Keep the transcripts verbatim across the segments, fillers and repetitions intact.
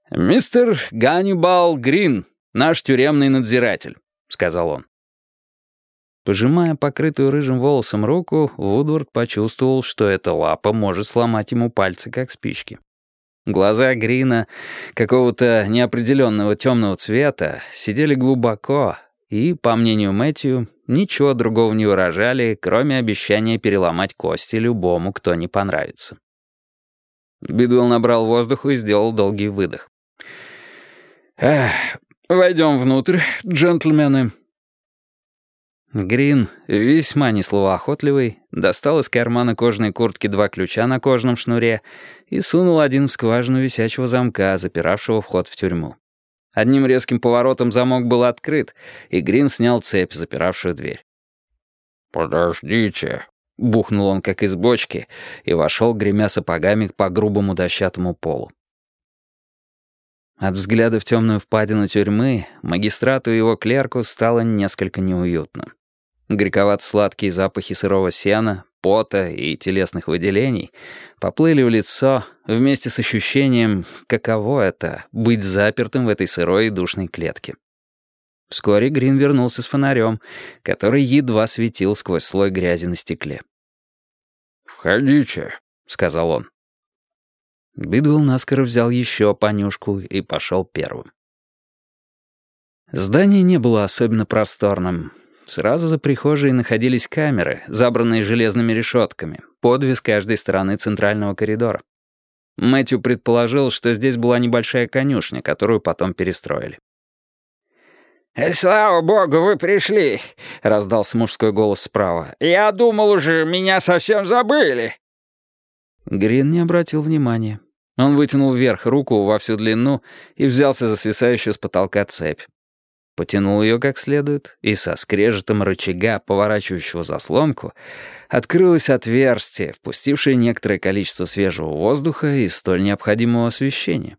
«Мистер Ганнибал Грин, наш тюремный надзиратель», — сказал он. Пожимая покрытую рыжим волосом руку, Вудвард почувствовал, что эта лапа может сломать ему пальцы, как спички. Глаза Грина, какого-то неопределенного темного цвета, сидели глубоко и, по мнению Мэтью, ничего другого не выражали, кроме обещания переломать кости любому, кто не понравится. Бидуэлл набрал воздуху и сделал долгий выдох. «Эх, войдем внутрь, джентльмены». Грин, весьма несловоохотливый, достал из кармана кожаной куртки два ключа на кожаном шнуре и сунул один в скважину висячего замка, запиравшего вход в тюрьму. Одним резким поворотом замок был открыт, и Грин снял цепь, запиравшую дверь. «Подождите», — бухнул он, как из бочки, и вошел, гремя сапогами по грубому дощатому полу. От взгляда в темную впадину тюрьмы магистрату и его клерку стало несколько неуютно. Горьковато-сладкие запахи сырого сена, пота и телесных выделений поплыли в лицо вместе с ощущением, каково это — быть запертым в этой сырой и душной клетке. Вскоре Грин вернулся с фонарем, который едва светил сквозь слой грязи на стекле. «Входите», — сказал он. Бидуэлл наскоро взял еще понюшку и пошел первым. Здание не было особенно просторным. Сразу за прихожей находились камеры, забранные железными решетками, по две с каждой стороны центрального коридора. Мэтью предположил, что здесь была небольшая конюшня, которую потом перестроили. «Слава богу, вы пришли», — раздался мужской голос справа. «Я думал уже, меня совсем забыли». Грин не обратил внимания. Он вытянул вверх руку во всю длину и взялся за свисающую с потолка цепь. Потянул ее как следует, и со скрежетом рычага, поворачивающего заслонку, открылось отверстие, впустившее некоторое количество свежего воздуха и столь необходимого освещения.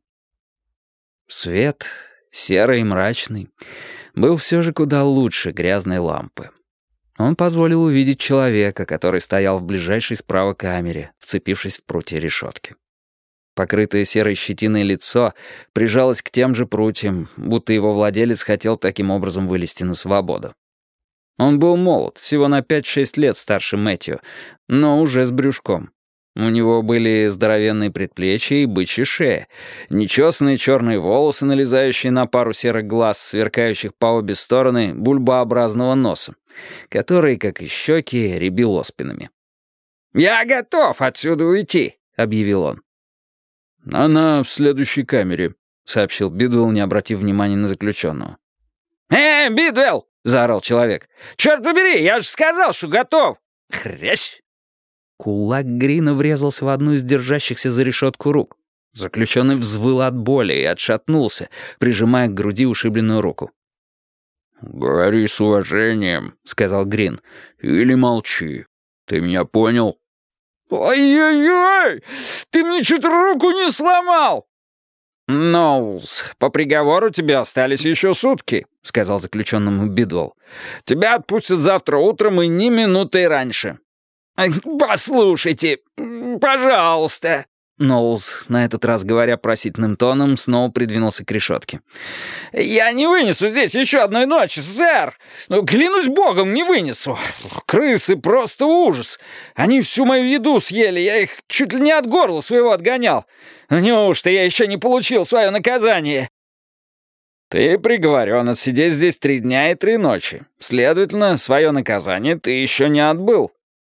Свет, серый и мрачный, был все же куда лучше грязной лампы. Он позволил увидеть человека, который стоял в ближайшей справа камере, вцепившись в прутья решетки. Покрытое серой щетиной лицо прижалось к тем же прутьям, будто его владелец хотел таким образом вылезти на свободу. Он был молод, всего на пять-шесть лет старше Мэтью, но уже с брюшком. У него были здоровенные предплечья и бычья шея, нечесанные черные волосы, налезающие на пару серых глаз, сверкающих по обе стороны бульбообразного носа, который, как и щеки, рябил оспинами. «Я готов отсюда уйти», — объявил он. «Она в следующей камере», — сообщил Бидуэлл, не обратив внимания на заключенного. «Эй, Бидуэлл!» — заорал человек. «Черт побери, я же сказал, что готов!» «Хрясь!» Кулак Грина врезался в одну из держащихся за решетку рук. Заключенный взвыл от боли и отшатнулся, прижимая к груди ушибленную руку. «Говори с уважением», — сказал Грин, — «или молчи. Ты меня понял?» «Ой-ой-ой! Ты мне чуть руку не сломал!» «Ноулз, по приговору тебе остались еще сутки», — сказал заключенному Бидуэлл. «Тебя отпустят завтра утром и ни минутой раньше». «Послушайте, пожалуйста». Ноулз, на этот раз говоря просительным тоном, снова придвинулся к решетке. «Я не вынесу здесь еще одной ночи, сэр! Ну, клянусь богом, не вынесу! Крысы — просто ужас! Они всю мою еду съели, я их чуть ли не от горла своего отгонял! Неужто я еще не получил свое наказание?» «Ты приговорен отсидеть здесь три дня и три ночи. Следовательно, свое наказание ты еще не отбыл».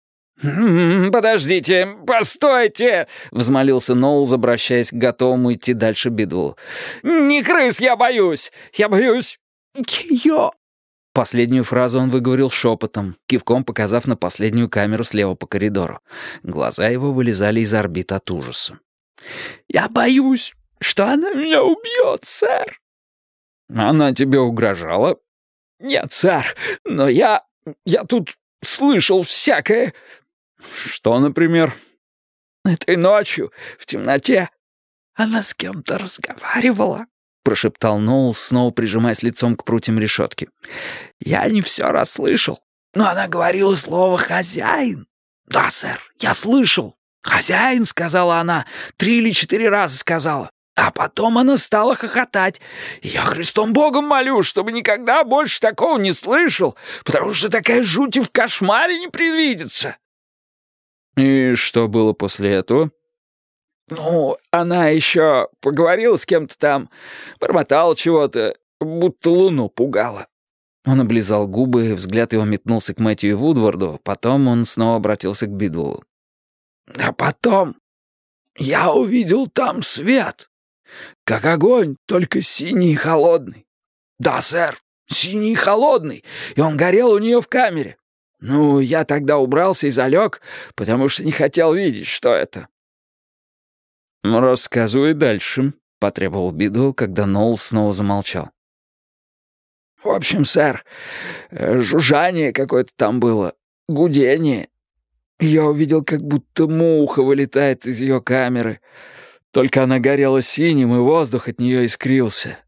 «Подождите, постойте!» — взмолился Ноулз, обращаясь к готовому идти дальше Бидуэллу. «Не крыс я боюсь! Я боюсь ее!» Последнюю фразу он выговорил шепотом, кивком показав на последнюю камеру слева по коридору. Глаза его вылезали из орбит от ужаса. «Я боюсь, что она меня убьет, сэр!» «Она тебе угрожала?» «Нет, сэр, но я... я тут слышал всякое...» «Что, например?» «Этой ночью, в темноте, она с кем-то разговаривала», — прошептал Ноулз, снова прижимаясь лицом к прутьям решетки. «Я не все расслышал, но она говорила слово «хозяин». «Да, сэр, я слышал. Хозяин», — сказала она, три или четыре раза сказала. А потом она стала хохотать. Я Христом Богом молю, чтобы никогда больше такого не слышал, потому что такая жуть и в кошмаре не предвидится». «И что было после этого?» «Ну, она еще поговорила с кем-то там, бормотала чего-то, будто луну пугала». Он облизал губы, взгляд его метнулся к Мэтью Вудварду, потом он снова обратился к Бидуэллу. «А потом я увидел там свет, как огонь, только синий и холодный. Да, сэр, синий и холодный, и он горел у нее в камере. Ну, я тогда убрался и залег, потому что не хотел видеть, что это». «Ну, рассказывай дальше», — потребовал Бидуэлл, когда Ноул снова замолчал. «В общем, сэр, жужжание какое-то там было, гудение. Я увидел, как будто муха вылетает из ее камеры. Только она горела синим, и воздух от нее искрился.